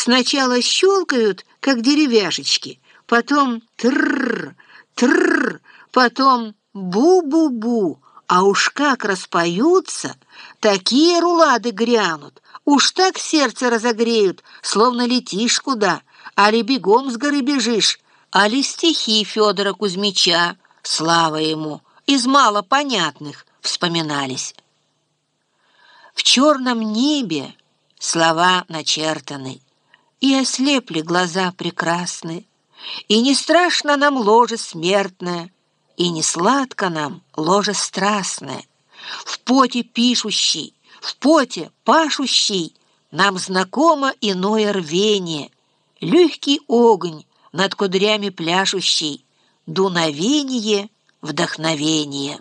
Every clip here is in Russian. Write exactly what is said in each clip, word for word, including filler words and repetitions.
Сначала щелкают, как деревяшечки, потом тррр, тррр, потом бу-бу-бу, а уж как распоются, такие рулады грянут, уж так сердце разогреют, словно летишь куда, али бегом с горы бежишь, али стихи Федора Кузьмича, слава ему, из малопонятных вспоминались. В черном небе слова начертаны, и ослепли глаза прекрасны, и не страшно нам ложе смертное, и не сладко нам ложе страстное. В поте пишущий, в поте пашущий нам знакомо иное рвение, легкий огонь над кудрями пляшущий, дуновение, вдохновение.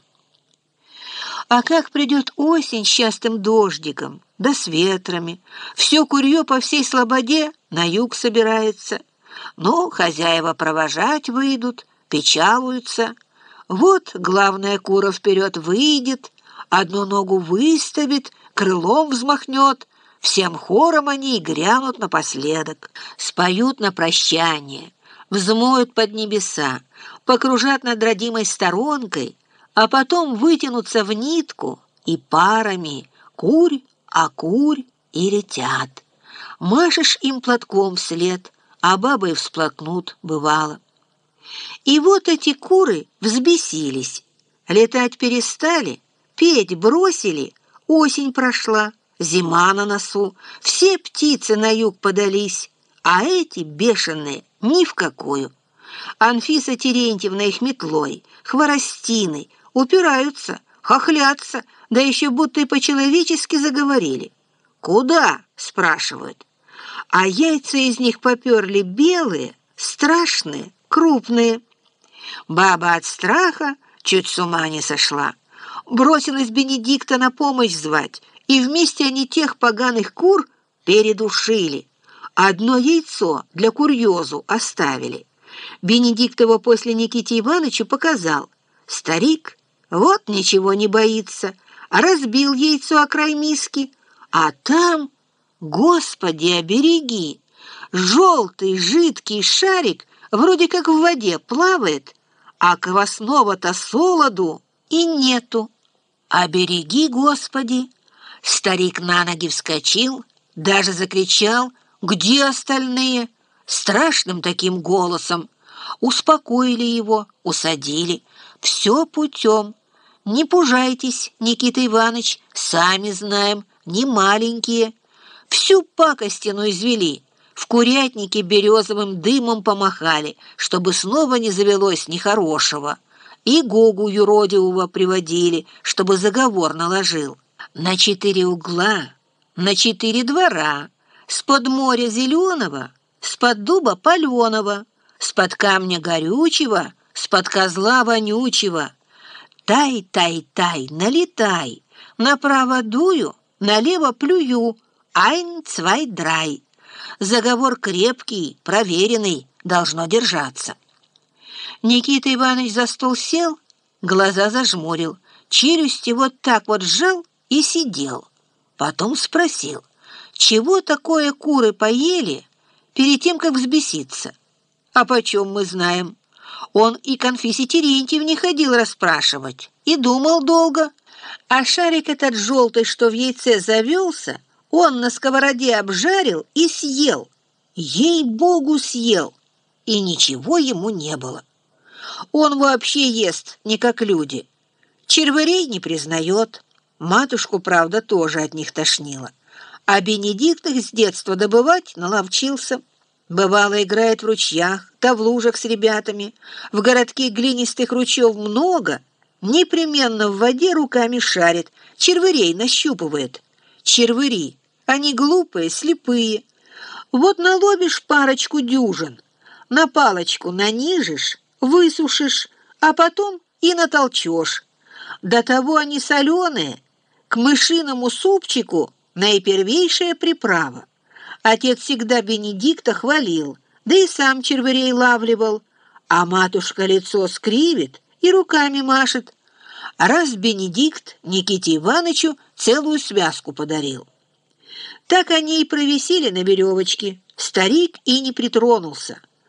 А как придет осень с частым дождиком, да с ветрами, все курье по всей слободе на юг собирается. Ну, хозяева провожать выйдут, печалуются. Вот главная кура вперед выйдет, одну ногу выставит, крылом взмахнет, всем хором они и грянут напоследок, споют на прощание, взмоют под небеса, покружат над родимой сторонкой, а потом вытянутся в нитку и парами курь, а курь и летят. Машешь им платком вслед, а бабы всплакнут, бывало. И вот эти куры взбесились, летать перестали, петь бросили, осень прошла, зима на носу, все птицы на юг подались, а эти бешеные ни в какую. Анфиса Терентьевна их метлой, хворостиной упираются, хохлятся, да еще будто и по-человечески заговорили. «Куда?» — спрашивают. А яйца из них поперли белые, страшные, крупные. Баба от страха чуть с ума не сошла. Бросилась Бенедикта на помощь звать, и вместе они тех поганых кур передушили. Одно яйцо для курьезу оставили. Бенедикт его после Никите Ивановичу показал. Старик вот ничего не боится, разбил яйцо о край миски, а там, Господи, обереги, желтый жидкий шарик вроде как в воде плавает, а квасного-то солоду и нету. Обереги, Господи! Старик на ноги вскочил, даже закричал: «Где остальные?» Страшным таким голосом. Успокоили его, усадили. Все путем. Не пужайтесь, Никита Иванович, сами знаем, не маленькие. Всю пакостину извели. В курятнике березовым дымом помахали, чтобы снова не завелось нехорошего. И Гогу юродивого приводили, чтобы заговор наложил. На четыре угла, на четыре двора, с-под моря зеленого, с-под дуба паленого, с-под камня горючего, с-под козла вонючего. Тай, тай, тай, налетай, направо дую, налево плюю, айн, цвай, драй. Заговор крепкий, проверенный, должно держаться. Никита Иванович за стол сел, глаза зажмурил, челюсти вот так вот сжал и сидел. Потом спросил, чего такое куры поели перед тем, как взбеситься? А почем мы знаем? Он и к Анфисе Терентьевне ходил расспрашивать, и думал долго. А шарик этот желтый, что в яйце завелся, он на сковороде обжарил и съел. Ей-богу, съел. И ничего ему не было. Он вообще ест не как люди. Червырей не признает. Матушку, правда, тоже от них тошнило. А Бенедикт их с детства добывать наловчился. Бывало, играет в ручьях, да в лужах с ребятами. В городке глинистых ручьев много. Непременно в воде руками шарит, червырей нащупывает. Червыри, они глупые, слепые. Вот наловишь парочку дюжин, на палочку нанижешь, высушишь, а потом и натолчешь. До того они соленые, к мышиному супчику наипервейшая приправа. Отец всегда Бенедикта хвалил, да и сам червырей лавливал, а матушка лицо скривит и руками машет. Раз Бенедикт Никите Ивановичу целую связку подарил. Так они и провисели на веревочке. Старик и не притронулся.